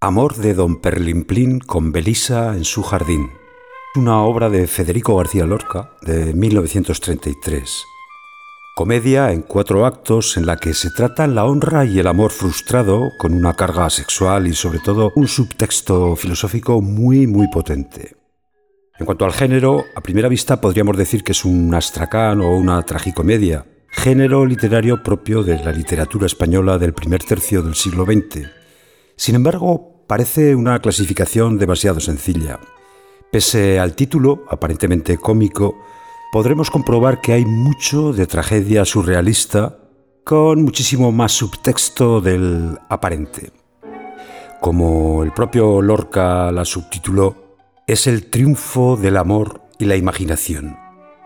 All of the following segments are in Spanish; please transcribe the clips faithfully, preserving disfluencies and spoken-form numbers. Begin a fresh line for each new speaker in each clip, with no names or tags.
Amor de don Perlimplín con Belisa en su jardín. Una obra de Federico García Lorca de mil novecientos treinta y tres. Comedia en cuatro actos en la que se tratan la honra y el amor frustrado con una carga sexual y sobre todo un subtexto filosófico muy muy potente. En cuanto al género, a primera vista podríamos decir que es un astracán o una tragicomedia, género literario propio de la literatura española del primer tercio del siglo veinte. Sin embargo, parece una clasificación demasiado sencilla. Pese al título, aparentemente cómico, podremos comprobar que hay mucho de tragedia surrealista con muchísimo más subtexto del aparente. Como el propio Lorca la subtituló, es el triunfo del amor y la imaginación.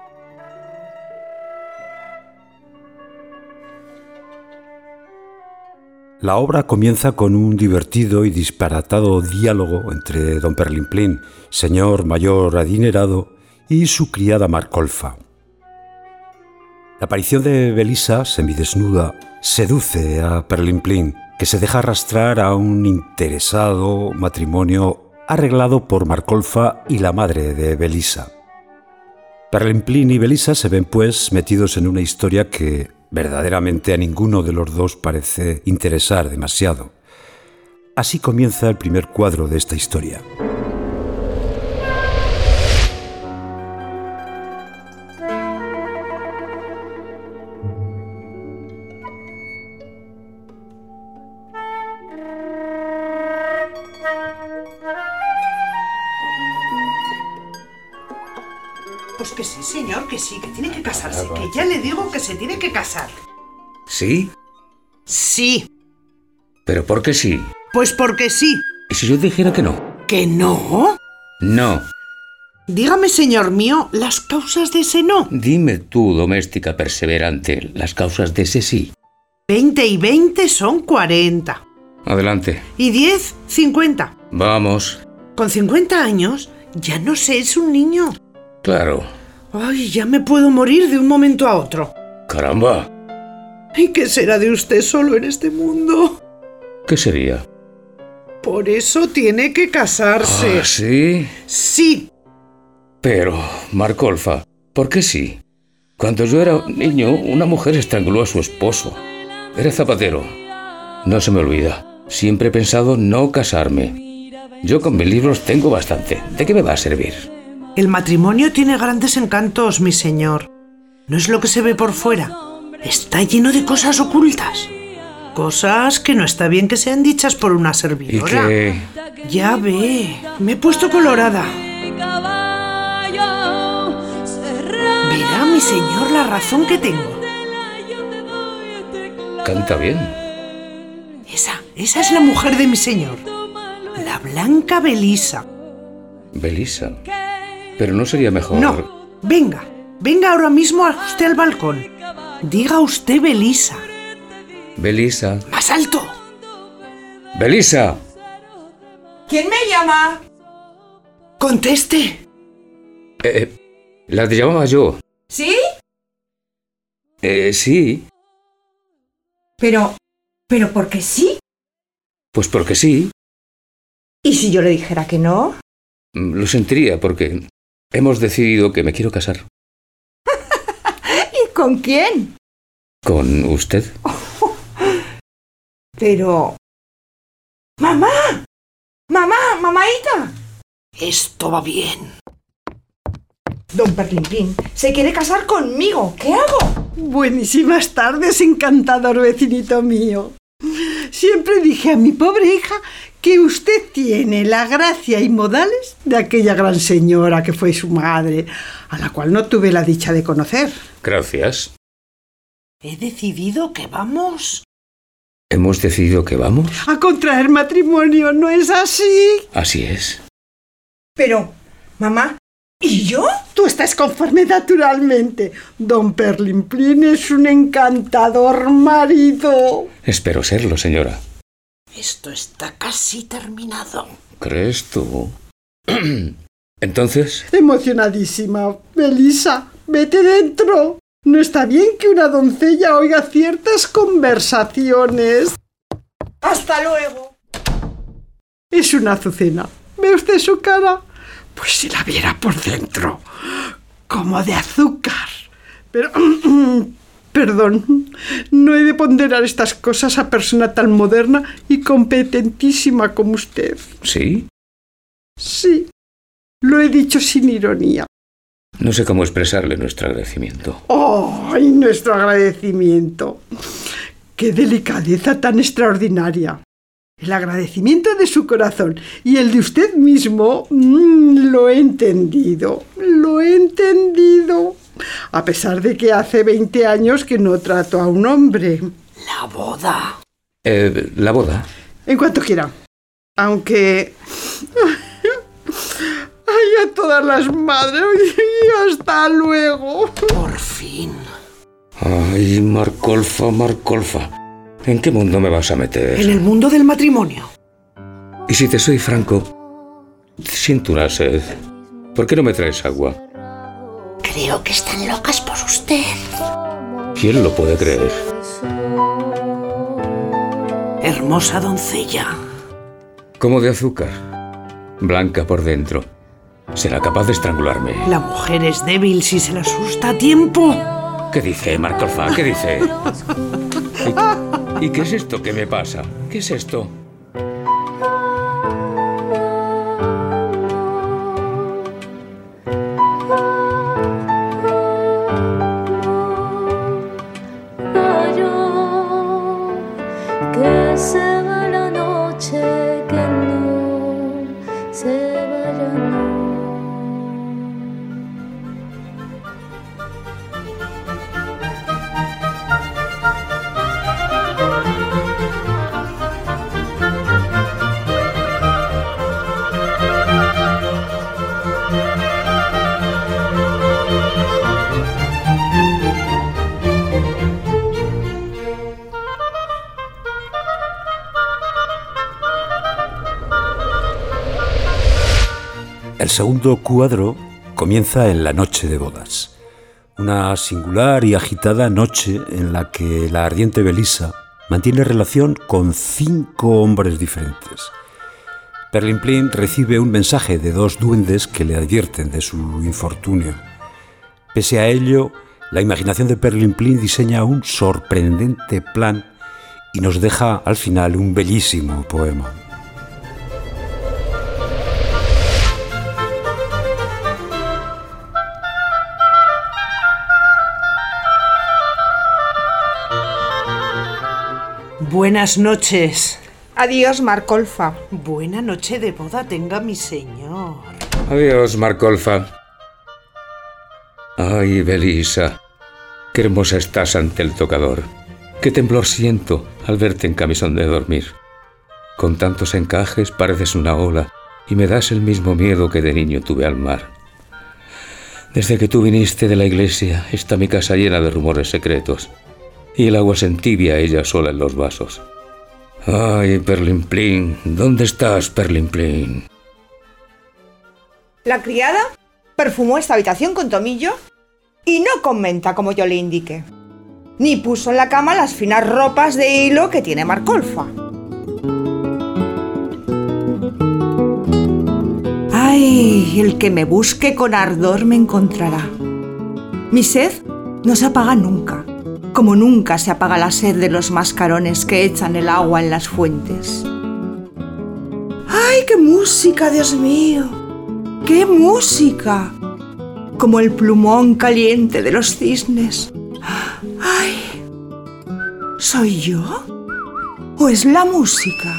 La obra comienza con un divertido y disparatado diálogo entre don Perlimplín, señor mayor adinerado, y su criada Marcolfa. La aparición de Belisa, semidesnuda, seduce a Perlimplín, que se deja arrastrar a un interesado matrimonio arreglado por Marcolfa y la madre de Belisa. Perlimplín y Belisa se ven pues metidos en una historia que verdaderamente a ninguno de los dos parece interesar demasiado. Así comienza el primer cuadro de esta historia.
Pues que sí, señor, que sí, que tiene que casarse, que ya le digo que se tiene que casar.
¿Sí?
Sí.
¿Pero por qué sí?
Pues porque sí.
¿Y si yo dijera que no?
¿Que no?
No.
Dígame, señor mío, las causas de ese no.
Dime tú, doméstica perseverante, las causas de ese sí.
Veinte y veinte son cuarenta.
Adelante.
Y diez, cincuenta.
Vamos.
Con cincuenta años, ya no sé, es un niño.
Claro.
Ay, ya me puedo morir de un momento a otro.
¡Caramba!
¿Y qué será de usted solo en este mundo?
¿Qué sería?
Por eso tiene que casarse.
¿Ah, sí?
Sí.
Pero, Marcolfa, ¿por qué sí? Cuando yo era niño, una mujer estranguló a su esposo. Era zapatero. No se me olvida. Siempre he pensado no casarme. Yo con mis libros tengo bastante. ¿De qué me va a servir?
El matrimonio tiene grandes encantos, mi señor. No es lo que se ve por fuera. Está lleno de cosas ocultas. Cosas que no está bien que sean dichas por una servidora.
¿Y qué?
Ya ve, me he puesto colorada. Verá, mi señor, la razón que tengo.
Canta bien.
Esa, esa es la mujer de mi señor. La blanca Belisa.
Belisa. Pero no sería mejor...
No, venga, venga ahora mismo usted al balcón. Diga usted Belisa.
Belisa.
¡Más alto!
¡Belisa!
¿Quién me llama?
¡Conteste!
Eh, la llamaba yo.
¿Sí?
Eh, sí.
Pero... ¿Pero por qué sí?
Pues porque sí.
¿Y si yo le dijera que no?
Lo sentiría porque hemos decidido que me quiero casar.
¿Y con quién?
¿Con usted?
Pero... ¡Mamá! ¡Mamá! ¡Mamaíta!
Esto va bien.
Don Perlimplín se quiere casar conmigo. ¿Qué hago?
Buenísimas tardes, encantador vecinito mío. Siempre dije a mi pobre hija que usted tiene la gracia y modales de aquella gran señora que fue su madre, a la cual no tuve la dicha de conocer.
Gracias.
He decidido que vamos...
¿Hemos decidido que vamos?
A contraer matrimonio, ¿no es así?
Así es.
Pero, mamá, ¿y yo?
Tú estás conforme naturalmente. Don Perlimplín es un encantador marido.
Espero serlo, señora.
Esto está casi terminado.
¿Crees tú? ¿Entonces?
Emocionadísima. Belisa, vete dentro. No está bien que una doncella oiga ciertas conversaciones.
¡Hasta luego!
Es una azucena. ¿Ve usted su cara? Pues si la viera por dentro, como de azúcar. Pero, perdón, no he de ponderar estas cosas a persona tan moderna y competentísima como usted.
¿Sí?
Sí, lo he dicho sin ironía.
No sé cómo expresarle nuestro agradecimiento.
¡Ay, nuestro agradecimiento! ¡Qué delicadeza tan extraordinaria! El agradecimiento de su corazón y el de usted mismo, mmm, lo he entendido, lo he entendido. A pesar de que hace veinte años que no trato a un hombre.
La boda.
Eh, la boda.
En cuanto quiera. Aunque... ¡Ay, a todas las madres! ¡Y hasta luego!
Por fin.
Ay, Marcolfa, Marcolfa. ¿En qué mundo me vas a meter?
En el mundo del matrimonio.
Y si te soy franco, siento una sed. ¿Por qué no me traes agua?
Creo que están locas por usted.
¿Quién lo puede creer?
Hermosa doncella.
Como de azúcar. Blanca por dentro. Será capaz de estrangularme.
La mujer es débil si se la asusta a tiempo.
¿Qué dice, Marcolfa? ¿Qué dice? ¿Y, ¿Y qué es esto que me pasa? ¿Qué es esto?
Que se va la noche, que no se vaya, no.
El segundo cuadro comienza en la noche de bodas. Una singular y agitada noche en la que la ardiente Belisa mantiene relación con cinco hombres diferentes. Perlimplín recibe un mensaje de dos duendes que le advierten de su infortunio. Pese a ello, la imaginación de Perlimplín diseña un sorprendente plan y nos deja al final un bellísimo poema.
Buenas noches.
Adiós, Marcolfa.
Buena noche de boda tenga mi señor.
Adiós, Marcolfa. Ay, Belisa, qué hermosa estás ante el tocador. Qué temblor siento al verte en camisón de dormir. Con tantos encajes pareces una ola y me das el mismo miedo que de niño tuve al mar. Desde que tú viniste de la iglesia está mi casa llena de rumores secretos y el agua se entibia ella sola en los vasos. Ay, Perlimplín, ¿dónde estás, Perlimplín?
La criada perfumó esta habitación con tomillo y no con menta como yo le indiqué. Ni puso en la cama las finas ropas de hilo que tiene Marcolfa. Ay, el que me busque con ardor me encontrará. Mi sed no se apaga nunca, como nunca se apaga la sed de los mascarones que echan el agua en las fuentes. ¡Ay, qué música, Dios mío! ¡Qué música! Como el plumón caliente de los cisnes. ¡Ay! ¿Soy yo? ¿O es la música?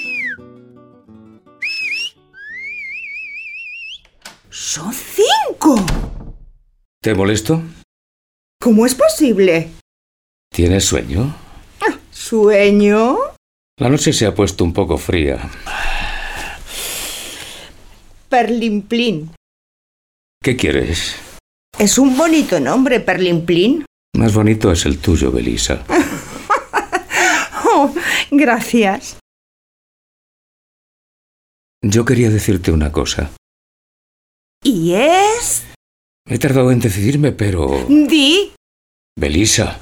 ¡Son cinco!
¿Te molesto?
¿Cómo es posible?
¿Tienes sueño?
¿Sueño?
La noche se ha puesto un poco fría.
Perlimplín.
¿Qué quieres?
Es un bonito nombre, Perlimplín.
Más bonito es el tuyo, Belisa.
Oh, gracias.
Yo quería decirte una cosa.
¿Y es?
He tardado en decidirme, pero...
Di.
Belisa,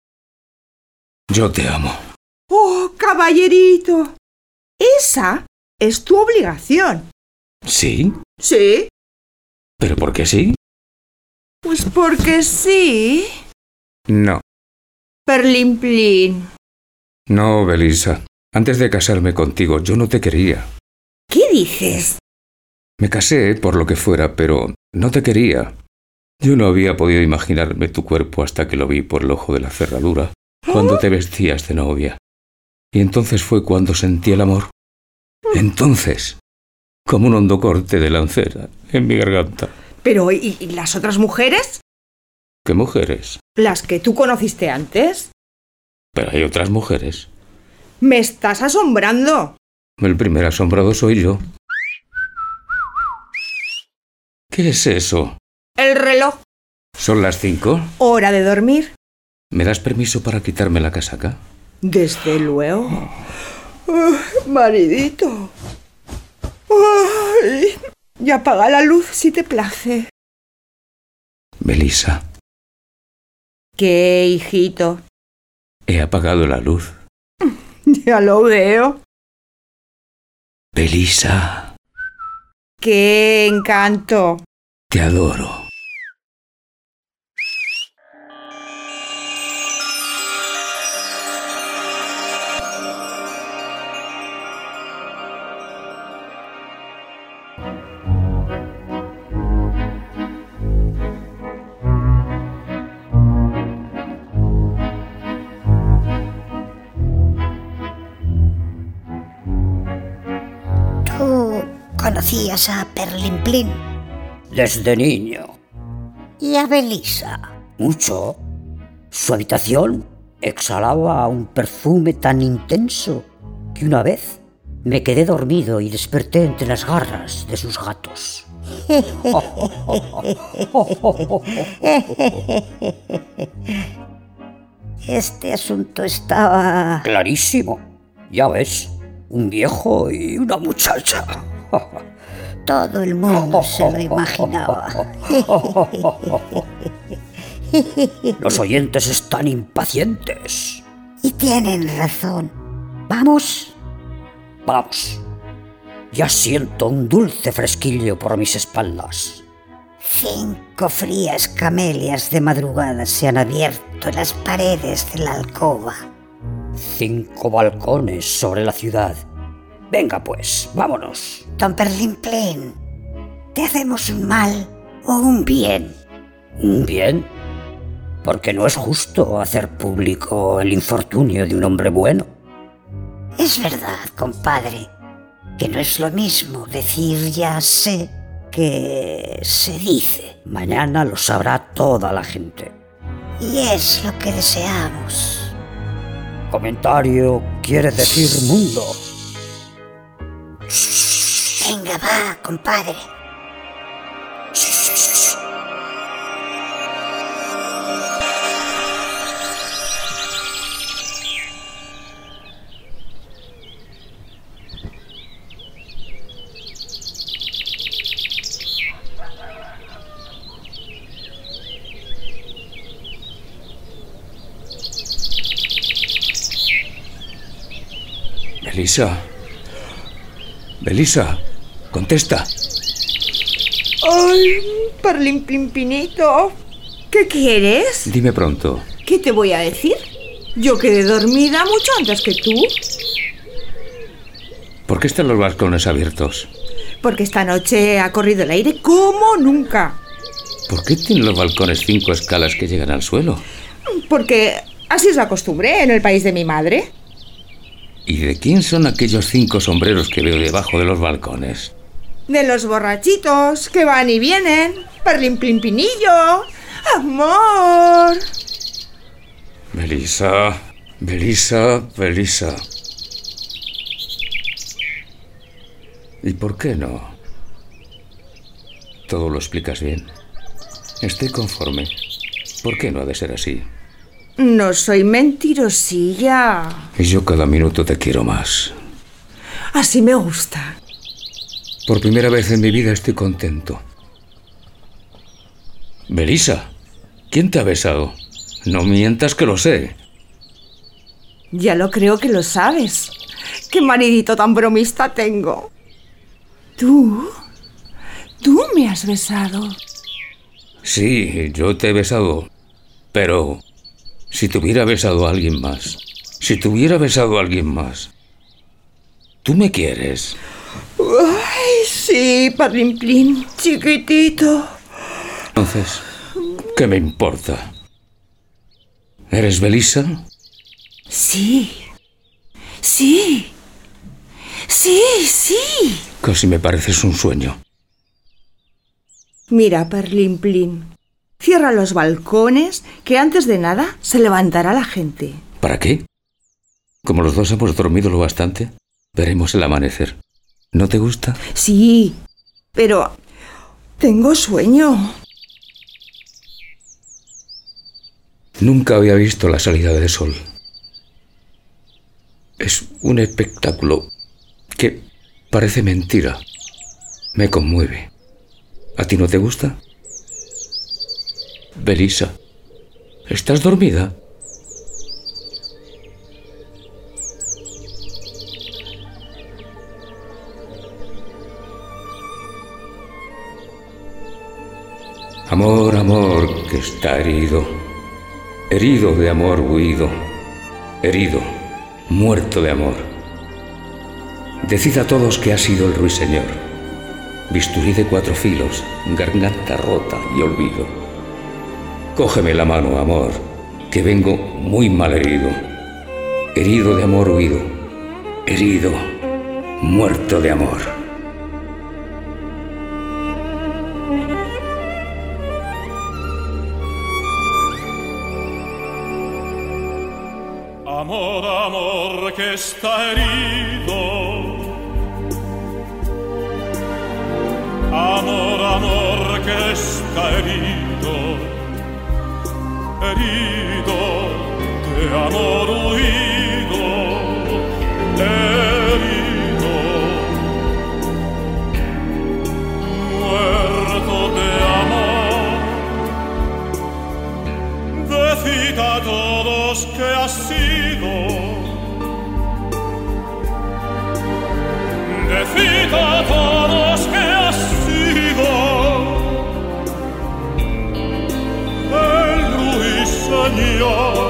yo te amo.
Oh, caballerito. Esa Es tu obligación.
¿Sí?
¿Sí?
¿Pero por qué sí?
Pues porque sí.
No.
Perlimplín.
No, Belisa. Antes de casarme contigo, yo no te quería.
¿Qué dices?
Me casé por lo que fuera, pero no te quería. Yo no había podido imaginarme tu cuerpo hasta que lo vi por el ojo de la cerradura, cuando te vestías de novia. Y entonces fue cuando sentí el amor. Entonces, como un hondo corte de lancera en mi garganta.
Pero, ¿y, y las otras mujeres?
¿Qué mujeres?
Las que tú conociste antes.
Pero hay otras mujeres.
Me estás asombrando.
El primer asombrado soy yo. ¿Qué es eso?
El reloj.
¿Son las cinco?
Hora de dormir.
¿Me das permiso para quitarme la casaca?
Desde luego. Oh, maridito. Ay, y apaga la luz si te place.
Belisa.
¿Qué, hijito?
He apagado la luz.
Ya lo veo.
Belisa.
¡Qué encanto!
Te adoro.
¿Tú conocías a Perlimplín?
Desde niño.
¿Y a Belisa?
Mucho. Su habitación exhalaba un perfume tan intenso que una vez me quedé dormido y desperté entre las garras de sus gatos.
Este asunto estaba...
Clarísimo. Ya ves, un viejo y una muchacha.
Todo el mundo se lo imaginaba.
Los oyentes están impacientes.
Y tienen razón. ¿Vamos?
Vamos. Ya siento un dulce fresquillo por mis espaldas.
Cinco frías camelias de madrugada se han abierto en las paredes de la alcoba.
Cinco balcones sobre la ciudad. Venga pues, vámonos.
Don Perlimplín, ¿te hacemos un mal o un bien?
¿Un bien? Porque no es justo hacer público el infortunio de un hombre bueno.
Es verdad, compadre, que no es lo mismo decir ya sé que se dice.
Mañana lo sabrá toda la gente.
Y es lo que deseamos.
Comentario quiere decir mundo.
Venga, va, compadre.
Belisa. Belisa, contesta.
¡Ay, Perlimplín-pinito! ¿Qué quieres?
Dime pronto.
¿Qué te voy a decir? Yo quedé dormida mucho antes que tú.
¿Por qué están los balcones abiertos?
Porque esta noche ha corrido el aire como nunca.
¿Por qué tienen los balcones cinco escalas que llegan al suelo?
Porque así es la costumbre en el país de mi madre.
¿Y de quién son aquellos cinco sombreros que veo debajo de los balcones?
De los borrachitos que van y vienen. Perlimplín-pinillo. ¡Amor!
Belisa, Belisa, Belisa. ¿Y por qué no? Todo lo explicas bien. Estoy conforme. ¿Por qué no ha de ser así?
No soy mentirosilla.
Y yo cada minuto te quiero más.
Así me gusta.
Por primera vez en mi vida estoy contento. Belisa, ¿quién te ha besado? No mientas que lo sé.
Ya lo creo que lo sabes. qué maridito tan bromista tengo. ¿Tú? ¿Tú me has besado?
Sí, yo te he besado. Pero si te hubiera besado a alguien más, si te hubiera besado a alguien más, ¿tú me quieres?
Ay, sí, Parlimplín, chiquitito.
Entonces, ¿qué me importa? ¿Eres Belisa?
Sí, sí, sí, sí.
Casi me pareces un sueño.
Mira, Parlimplín, cierra los balcones, que antes de nada se levantará la gente.
¿Para qué? Como los dos hemos dormido lo bastante, veremos el amanecer. ¿No te gusta?
Sí, pero tengo sueño.
Nunca había visto la salida del sol. Es un espectáculo que parece mentira. Me conmueve. ¿A ti no te gusta? Belisa, ¿estás dormida? Amor, amor, que está herido, herido de amor huido, herido, muerto de amor. Decid a todos que ha sido el ruiseñor, bisturí de cuatro filos, garganta rota y olvido. Cógeme la mano, amor, que vengo muy mal herido, herido de amor huido, herido, muerto de amor.
Amor, amor, que está herido. Amor, amor, que está herido. Herido de amor huido. Herido, muerto de amor. Decid a todos que ha sido. Decid a todos que ha sido el ruiseñor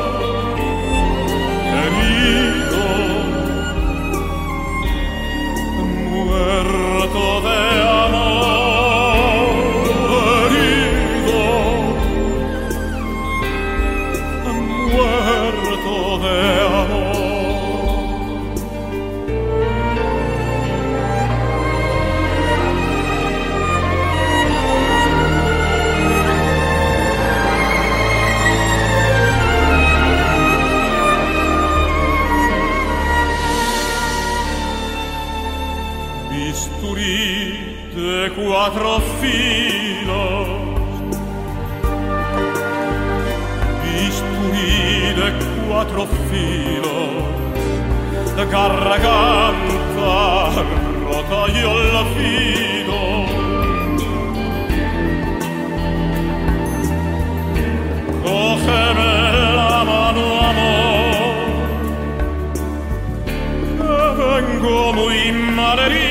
herido, muerto de amor, herido, muerto de amor. Bisturí de cuatro filos, bisturí de cuatro filos, de garganta rota y olvido. Cógeme la mano, amor, que vengo muy mal herido.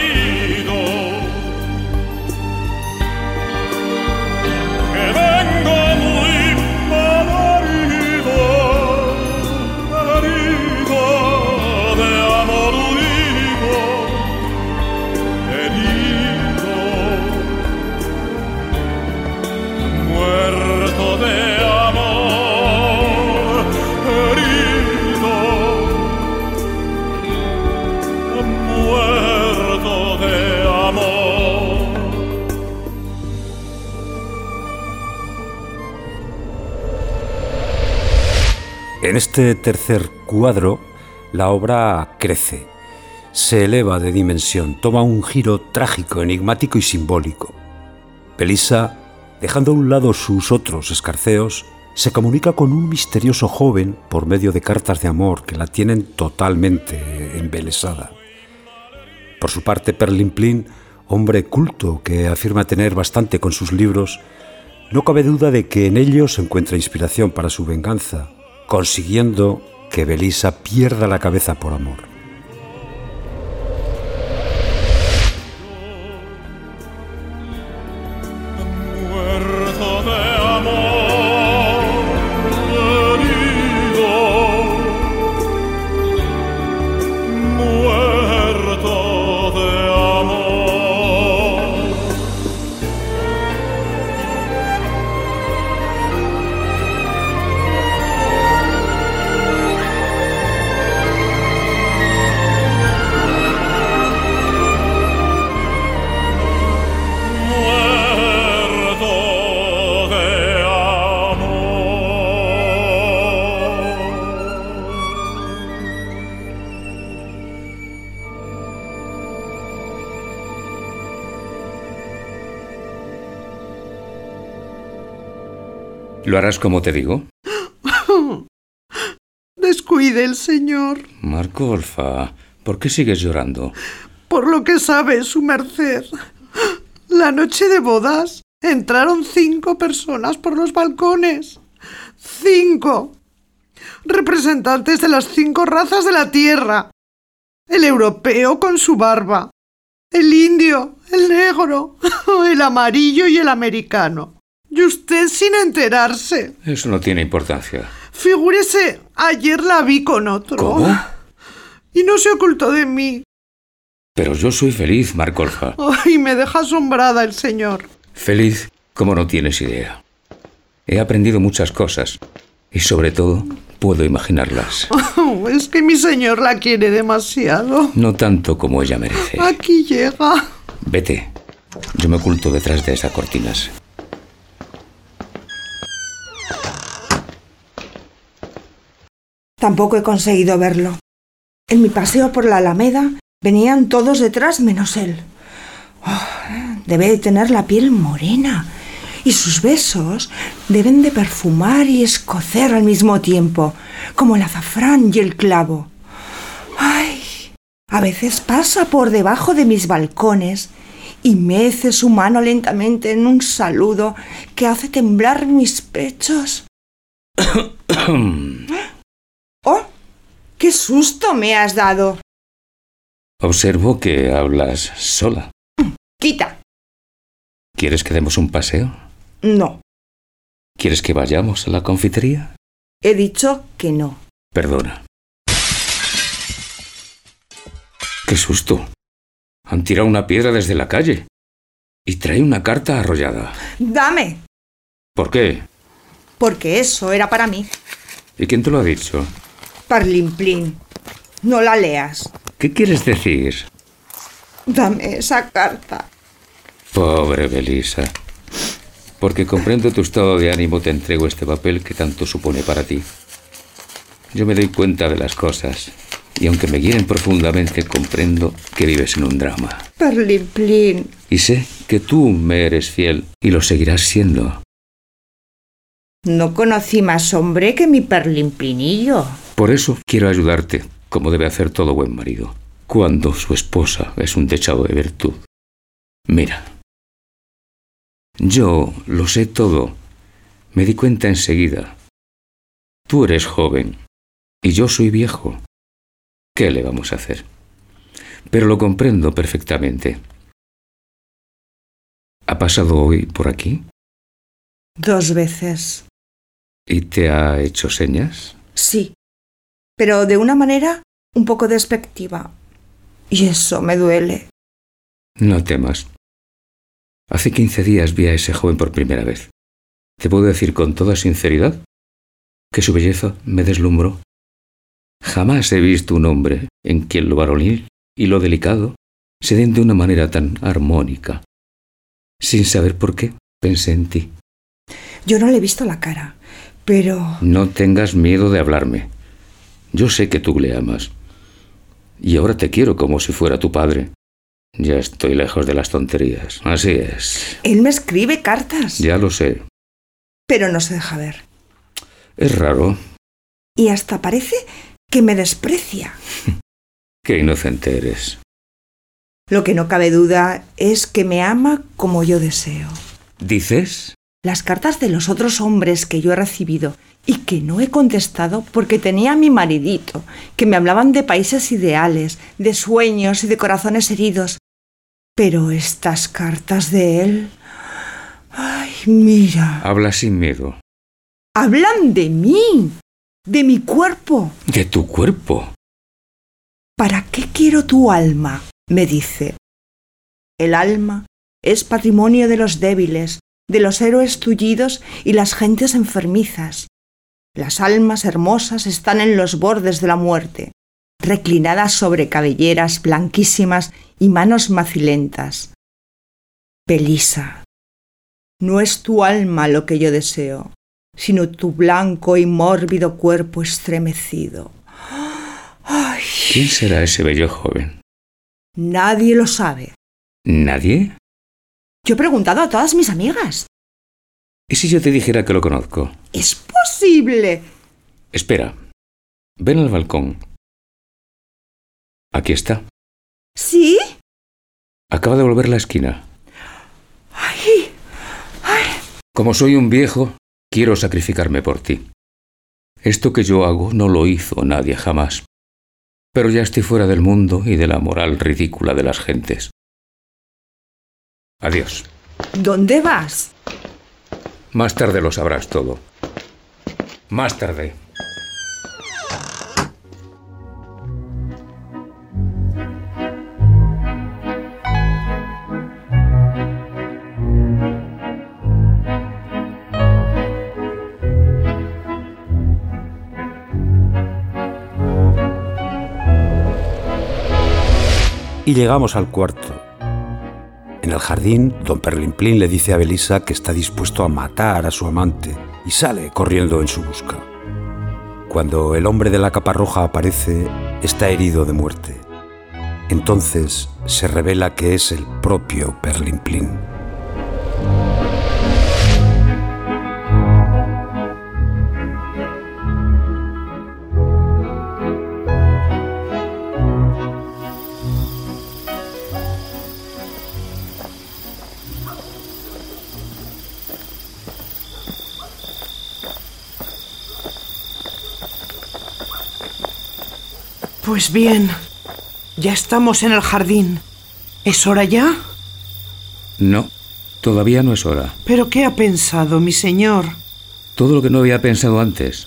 En este tercer cuadro, la obra crece, se eleva de dimensión, toma un giro trágico, enigmático y simbólico. Belisa, dejando a un lado sus otros escarceos, se comunica con un misterioso joven por medio de cartas de amor que la tienen totalmente embelesada. Por su parte, Parlimplín, hombre culto que afirma tener bastante con sus libros, no cabe duda de que en ellos encuentra inspiración para su venganza, consiguiendo que Belisa pierda la cabeza por amor.
¿Lo harás como te digo?
Descuide el señor.
Marcolfa, ¿por qué sigues llorando?
Por lo que sabe su merced. La noche de bodas entraron cinco personas por los balcones. ¡Cinco! Representantes de las cinco razas de la tierra. El europeo con su barba. El indio, el negro, el amarillo y el americano. Y usted sin enterarse.
Eso no tiene importancia.
Figúrese, ayer la vi con otro.
¿Cómo?
Y no se ocultó de mí.
Pero yo soy feliz, Marcolfa.
Ay, me deja asombrada el señor.
Feliz como no tienes idea. He aprendido muchas cosas y sobre todo puedo imaginarlas.
Oh, es que mi señor la quiere demasiado.
No tanto como ella merece.
Aquí llega.
Vete. Yo me oculto detrás de esas cortinas.
Tampoco he conseguido verlo. En mi paseo por la Alameda venían todos detrás menos él. Oh, debe de tener la piel morena y sus besos deben de perfumar y escocer al mismo tiempo, como el azafrán y el clavo. Ay, a veces pasa por debajo de mis balcones y mece su mano lentamente en un saludo que hace temblar mis pechos. ¡Oh! ¡Qué susto me has dado!
Observo que hablas sola.
¡Quita!
¿Quieres que demos un paseo?
No.
¿Quieres que vayamos a la confitería?
He dicho que no.
Perdona. ¡Qué susto! Han tirado una piedra desde la calle. Y trae una carta arrollada.
¡Dame!
¿Por qué?
Porque eso era para mí.
¿Y quién te lo ha dicho?
Parlimplín. No la leas.
¿Qué quieres decir?
Dame esa carta.
Pobre Belisa. Porque comprendo tu estado de ánimo, te entrego este papel que tanto supone para ti. Yo me doy cuenta de las cosas, y aunque me hieren profundamente, comprendo que vives en un drama.
Parlimplín.
Y sé que tú me eres fiel, y lo seguirás siendo.
No conocí más hombre que mi Parlimplinillo.
Por eso quiero ayudarte, como debe hacer todo buen marido, cuando su esposa es un dechado de virtud. Mira. Yo lo sé todo. Me di cuenta enseguida. Tú eres joven y yo soy viejo. ¿Qué le vamos a hacer? Pero lo comprendo perfectamente. ¿Ha pasado hoy por aquí?
Dos veces.
¿Y te ha hecho señas?
Sí, pero de una manera un poco despectiva. Y eso me duele.
No temas. Hace quince días vi a ese joven por primera vez. Te puedo decir con toda sinceridad que su belleza me deslumbró. Jamás he visto un hombre en quien lo varonil y lo delicado se den de una manera tan armónica. Sin saber por qué, pensé en ti.
Yo no le he visto la cara, pero...
No tengas miedo de hablarme. Yo sé que tú le amas. Y ahora te quiero como si fuera tu padre. Ya estoy lejos de las tonterías. Así es.
Él me escribe cartas.
Ya lo sé.
Pero no se deja ver.
Es raro.
Y hasta parece que me desprecia.
Qué inocente eres.
Lo que no cabe duda es que me ama como yo deseo.
¿Dices?
Las cartas de los otros hombres que yo he recibido y que no he contestado porque tenía a mi maridito, que me hablaban de países ideales, de sueños y de corazones heridos. Pero estas cartas de él... ¡Ay, mira!
Habla sin miedo.
¡Hablan de mí! ¡De mi cuerpo!
¿De tu cuerpo?
¿Para qué quiero tu alma?, me dice. El alma es patrimonio de los débiles, de los héroes tullidos y las gentes enfermizas. Las almas hermosas están en los bordes de la muerte, reclinadas sobre cabelleras blanquísimas y manos macilentas. Belisa, no es tu alma lo que yo deseo, sino tu blanco y mórbido cuerpo estremecido. ¡Ay!
¿Quién será ese bello joven?
Nadie lo sabe.
¿Nadie?
Yo he preguntado a todas mis amigas.
¿Y si yo te dijera que lo conozco?
Es posible.
Espera. Ven al balcón. Aquí está.
¿Sí?
Acaba de volver la esquina.
Ay, ay.
Como soy un viejo, quiero sacrificarme por ti. Esto que yo hago no lo hizo nadie jamás. Pero ya estoy fuera del mundo y de la moral ridícula de las gentes. Adiós.
¿Dónde vas?
Más tarde lo sabrás todo. Más tarde.
Y llegamos al cuarto. En el jardín, don Perlimplín le dice a Belisa que está dispuesto a matar a su amante y sale corriendo en su busca. Cuando el hombre de la capa roja aparece, está herido de muerte. Entonces se revela que es el propio Perlimplín.
Pues bien, ya estamos en el jardín. ¿Es hora ya?
No, todavía no es hora.
¿Pero qué ha pensado, mi señor?
Todo lo que no había pensado antes.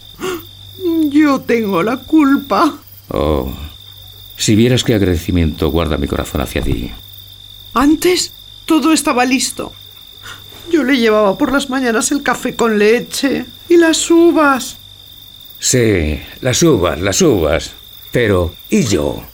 Yo tengo la culpa.
Oh, si vieras qué agradecimiento guarda mi corazón hacia ti.
Antes todo estaba listo. Yo le llevaba por las mañanas el café con leche y las uvas.
Sí, las uvas, las uvas. Pero, ¿y yo?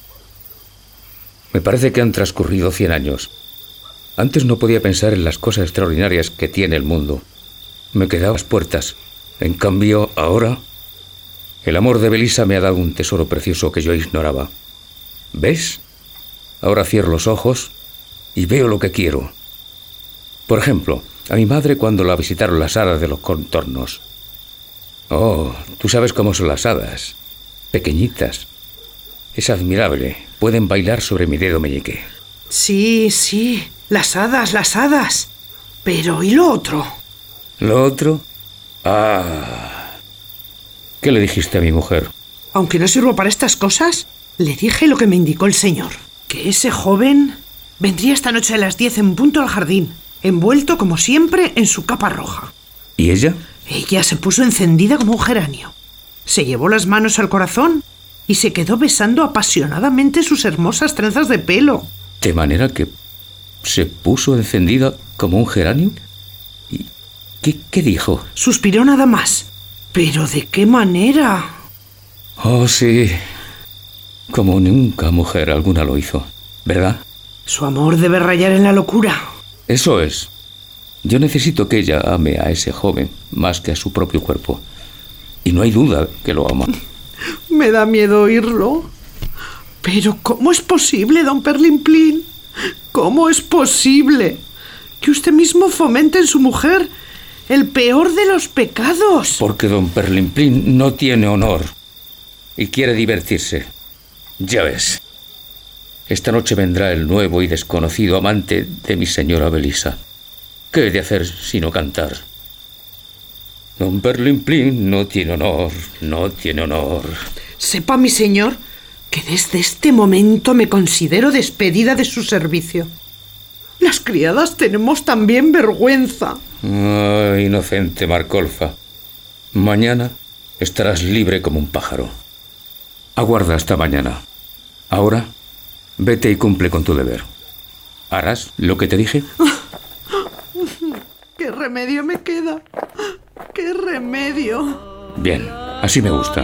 Me parece que han transcurrido cien años. Antes no podía pensar en las cosas extraordinarias que tiene el mundo. Me quedaba a las puertas. En cambio, ahora, el amor de Belisa me ha dado un tesoro precioso que yo ignoraba. ¿Ves? Ahora cierro los ojos y veo lo que quiero. Por ejemplo, a mi madre cuando la visitaron las hadas de los contornos. Oh, tú sabes cómo son las hadas. Pequeñitas. Es admirable. Pueden bailar sobre mi dedo meñique.
Sí, sí. Las hadas, las hadas. Pero, ¿y lo otro?
¿Lo otro? Ah. ¿Qué le dijiste a mi mujer?
Aunque no sirvo para estas cosas, le dije lo que me indicó el señor. Que ese joven vendría esta noche a las diez en punto al jardín, envuelto, como siempre, en su capa roja.
¿Y ella?
Ella se puso encendida como un geranio. Se llevó las manos al corazón y se quedó besando apasionadamente sus hermosas trenzas de pelo.
¿De manera que se puso encendida como un geranio? ¿Y qué, qué dijo?
Suspiró nada más. ¿Pero de qué manera?
Oh, sí. Como nunca mujer alguna lo hizo, ¿verdad?
Su amor debe rayar en la locura.
Eso es. Yo necesito que ella ame a ese joven más que a su propio cuerpo. Y no hay duda que lo ama.
Me da miedo oírlo. Pero ¿cómo es posible, don Perlimplín? ¿Cómo es posible que usted mismo fomente en su mujer el peor de los pecados?
Porque don Perlimplín no tiene honor y quiere divertirse. Ya ves. Esta noche vendrá el nuevo y desconocido amante de mi señora Belisa. ¿Qué he de hacer sino cantar? Don Perlimplín no tiene honor, no tiene honor.
Sepa, mi señor, que desde este momento me considero despedida de su servicio. Las criadas tenemos también vergüenza.
Ah, inocente Marcolfa. Mañana estarás libre como un pájaro. Aguarda hasta mañana. Ahora, vete y cumple con tu deber. ¿Harás lo que te dije?
¿Qué remedio me queda? ¿Qué remedio?
Bien, así me gusta.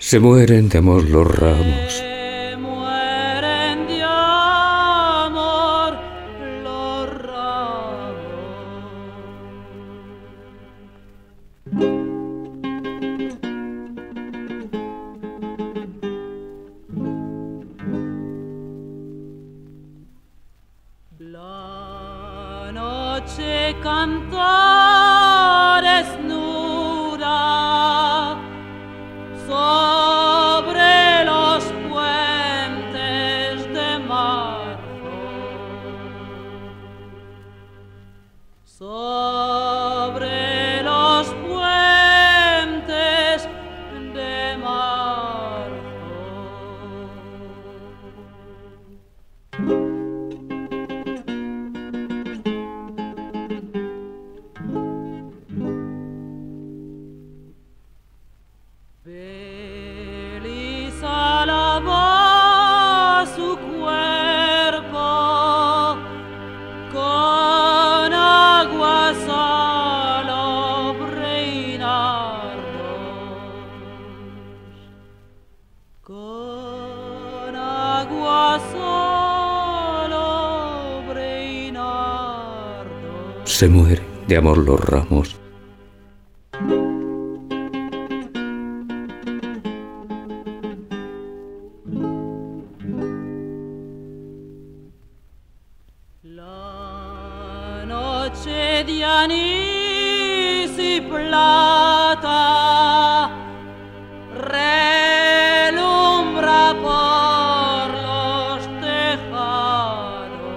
Se mueren de amor los ramos.
Se mueren de amor los ramos. La noche canta desnuda sobre los puentes de marzo, sobre los puentes de marzo. Belisa lavó su cuerpo con agua salobre y nardos, con agua salobre y nardos.
Se mueren de amor los ramos.
La noche de anís y plata relumbra por los tejados,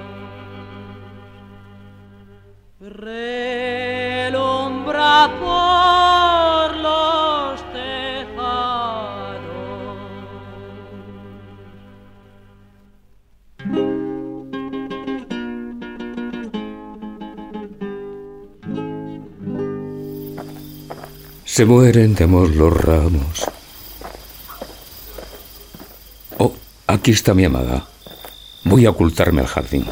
relumbra por los tejados.
Se mueren de amor los ramos. Oh, aquí está mi amada. Voy a ocultarme al jardín.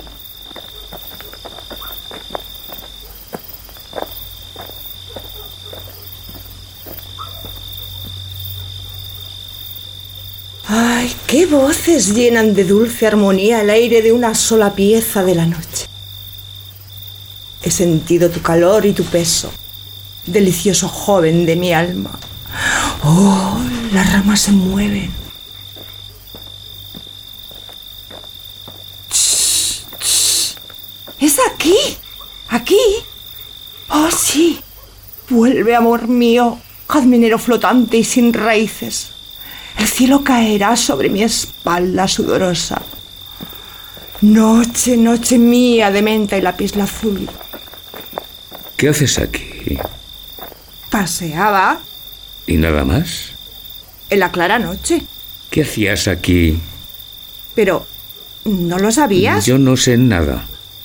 ¡Ay, qué voces llenan de dulce armonía el aire de una sola pieza de la noche! He sentido tu calor y tu peso, delicioso joven de mi alma. ¡Oh, las ramas se mueven! ¡Shh, shh! ¡Es aquí! ¡Aquí! ¡Oh, sí! Vuelve, amor mío, jazminero flotante y sin raíces. El cielo caerá sobre mi espalda sudorosa. Noche, noche mía de menta y lapislázuli.
¿Qué haces aquí?
Paseaba
¿Y nada más?
en la clara noche.
¿Qué hacías aquí?
Pero, ¿no lo sabías?
Yo no sé nada.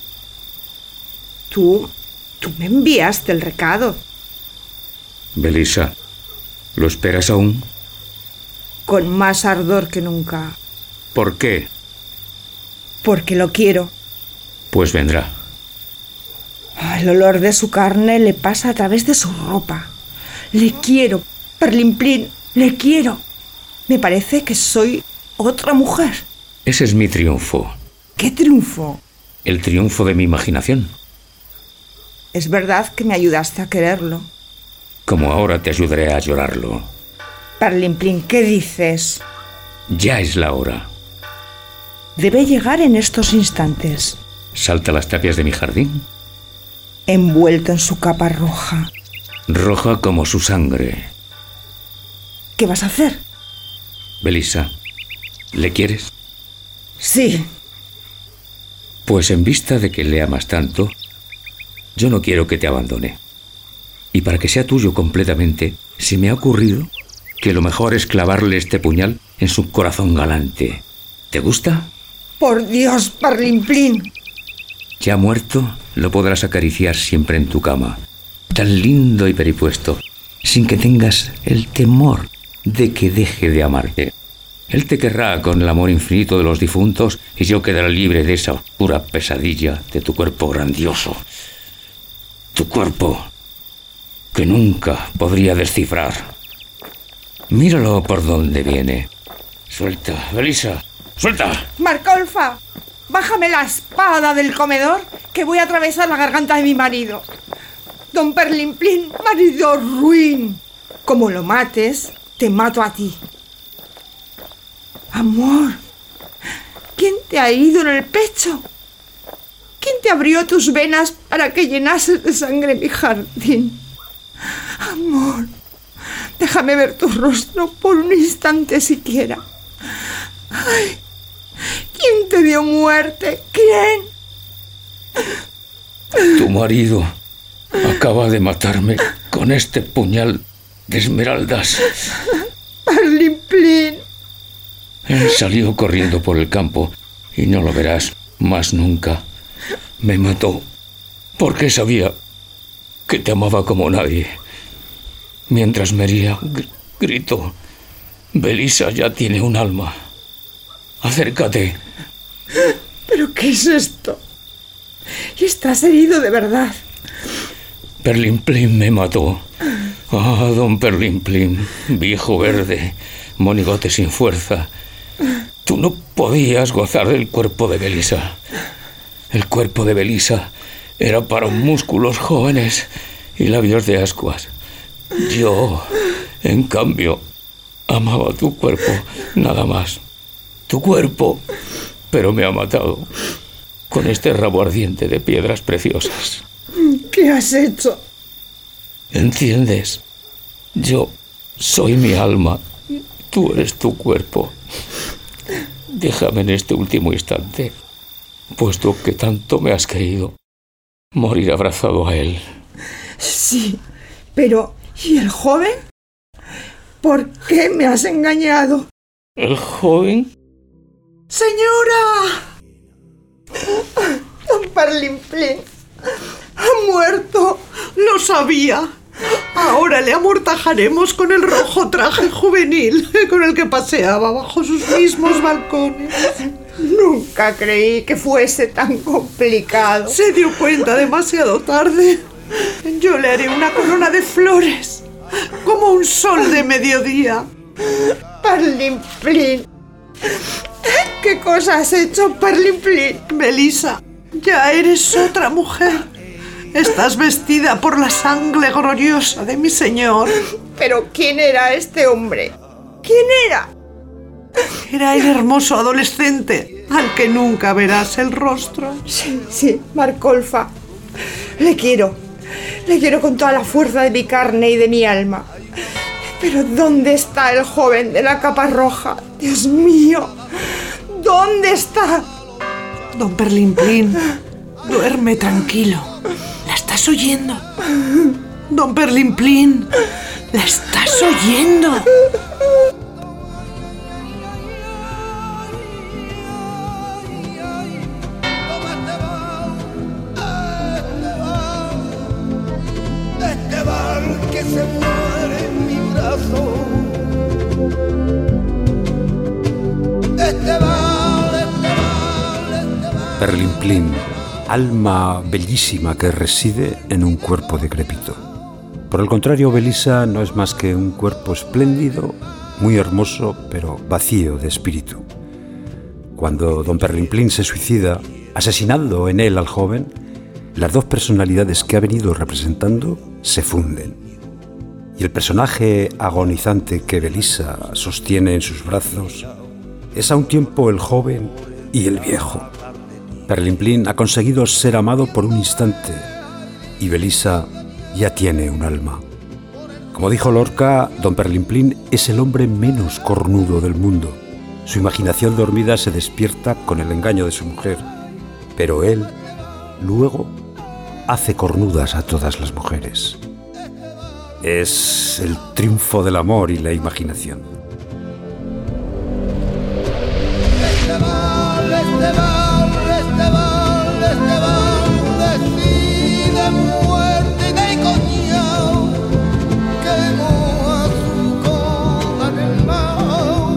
Tú, tú me enviaste el recado.
Belisa, ¿lo esperas aún?
Con más ardor que nunca.
¿Por qué?
Porque lo quiero.
Pues vendrá.
El olor de su carne le pasa a través de su ropa. Le quiero, Perlimplín, le quiero. Me parece que soy otra mujer.
Ese es mi triunfo.
¿Qué triunfo?
El triunfo de mi imaginación.
Es verdad que me ayudaste a quererlo.
Como ahora te ayudaré a llorarlo.
Perlimplín, ¿qué dices?
Ya es la hora.
Debe llegar en estos instantes.
Salta a las tapias de mi jardín.
Envuelto en su capa roja.
Roja como su sangre.
¿Qué vas a hacer?
Belisa, ¿le quieres?
Sí.
Pues en vista de que le amas tanto, yo no quiero que te abandone. Y para que sea tuyo completamente, se me ha ocurrido que lo mejor es clavarle este puñal en su corazón galante. ¿Te gusta?
Por Dios, Perlimplín.
Ya muerto, lo podrás acariciar siempre en tu cama, tan lindo y peripuesto, sin que tengas el temor de que deje de amarte. Él te querrá con el amor infinito de los difuntos y yo quedaré libre de esa oscura pesadilla de tu cuerpo grandioso. Tu cuerpo que nunca podría descifrar. Míralo por dónde viene. Suelta, Belisa, suelta.
Marcolfa, bájame la espada del comedor que voy a atravesar la garganta de mi marido. Don Perlimplín, marido ruin. Como lo mates, te mato a ti. Amor, ¿quién te ha herido en el pecho? ¿Quién te abrió tus venas para que llenases de sangre mi jardín? Amor, déjame ver tu rostro por un instante siquiera. Ay, ¿quién te dio muerte? ¿Quién?
Tu marido acaba de matarme con este puñal de esmeraldas.
Perlimplín.
Él salió corriendo por el campo y no lo verás más nunca. Me mató porque sabía que te amaba como nadie. Mientras me hería, gr- gritó: Belisa ya tiene un alma. Acércate.
¿Pero qué es esto? Y estás herido de verdad.
Perlimplín me mató. Ah, don Perlimplín, viejo verde, monigote sin fuerza. Tú no podías gozar del cuerpo de Belisa. El cuerpo de Belisa era para músculos jóvenes y labios de ascuas. Yo, en cambio, amaba tu cuerpo, nada más. Tu cuerpo, pero me ha matado con este rabo ardiente de piedras preciosas.
¿Qué has hecho?
¿Entiendes? Yo soy mi alma, tú eres tu cuerpo. Déjame en este último instante, puesto que tanto me has querido, morir abrazado a él.
Sí, pero ¿y el joven? ¿Por qué me has engañado?
¿El joven?
¡Señora! Don Perlimplín ha muerto.
Lo sabía. Ahora le amortajaremos con el rojo traje juvenil con el que paseaba bajo sus mismos balcones.
Nunca creí que fuese tan complicado.
Se dio cuenta demasiado tarde. Yo le haré una corona de flores, como un sol de mediodía.
Perlimplín. ¿Qué cosa has hecho, Perlimplín?
Belisa, ya eres otra mujer. Estás vestida por la sangre gloriosa de mi señor.
¿Pero quién era este hombre? ¿Quién era?
Era el hermoso adolescente al que nunca verás el rostro.
Sí, sí, Marcolfa. Le quiero. Le quiero con toda la fuerza de mi carne y de mi alma. Pero ¿dónde está el joven de la capa roja? Dios mío, ¿dónde está?
Don Perlimplín, duerme tranquilo. ¿La estás oyendo? Don Perlimplín, ¿la estás oyendo?
Este val que se muere en mi brazo. Este val, este val, este val.
Perlimplín, alma bellísima que reside en un cuerpo decrépito. Por el contrario, Belisa no es más que un cuerpo espléndido, muy hermoso, pero vacío de espíritu. Cuando don Perlimplín se suicida, asesinando en él al joven, las dos personalidades que ha venido representando se funden. Y el personaje agonizante que Belisa sostiene en sus brazos es a un tiempo el joven y el viejo. Perlimplín ha conseguido ser amado por un instante y Belisa ya tiene un alma. Como dijo Lorca, don Perlimplín es el hombre menos cornudo del mundo. Su imaginación dormida se despierta con el engaño de su mujer, pero él, luego, hace cornudas a todas las mujeres. Es el triunfo del amor y la imaginación.
Este val, este val, este val, este val, decide muerte de coñao, que moja su cola en el mar.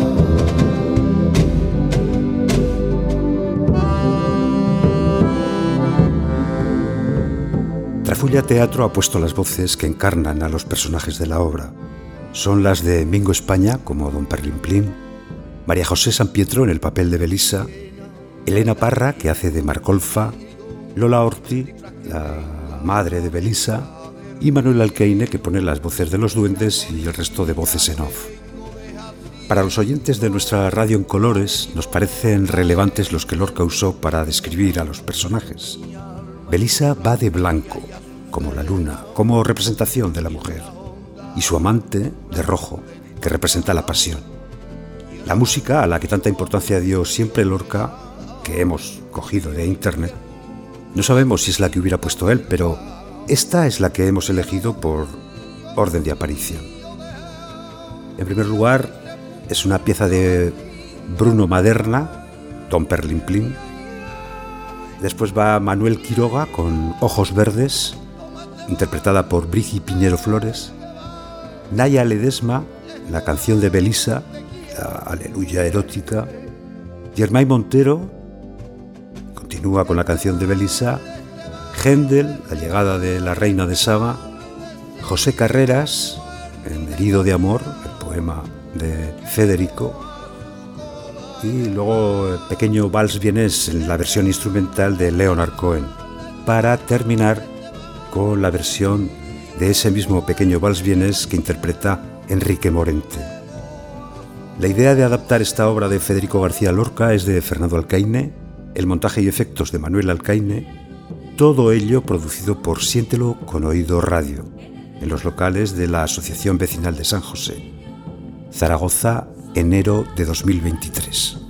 Trafulla Teatro ha puesto las voces que encarnan a los personajes de la obra. son las de Mingo España como Don Perlimplín, María José Sampietro en el papel de Belisa, Elena Parra, que hace de Marcolfa, Lola Orti, la madre de Belisa, y Manuel Alcaine, que pone las voces de los duendes y el resto de voces en off. Para los oyentes de nuestra radio en colores, nos parecen relevantes los que Lorca usó para describir a los personajes. Belisa va de blanco, como la luna, como representación de la mujer, y su amante de rojo, que representa la pasión. La música, a la que tanta importancia dio siempre Lorca, que hemos cogido de internet, no sabemos si es la que hubiera puesto él, pero esta es la que hemos elegido por orden de aparición. En primer lugar, es una pieza de Bruno Maderna, Don Perlimplín. Después va Manuel Quiroga con Ojos Verdes, interpretada por Brigi Piñero Flores. Naya Ledesma, la canción de Belisa, la Aleluya erótica. Germán Montero continúa con la canción de Belisa. Händel, la llegada de la reina de Saba. José Carreras, en Herido de amor, el poema de Federico. Y luego el pequeño vals vienés en la versión instrumental de Leonard Cohen, para terminar con la versión de ese mismo pequeño vals vienés que interpreta Enrique Morente. La idea de adaptar esta obra de Federico García Lorca es de Fernando Alcaine, el montaje y efectos de Manuel Alcaine, todo ello producido por Siéntelo con Oído Radio, en los locales de la Asociación Vecinal de San José. Zaragoza, enero de dos mil veintitrés.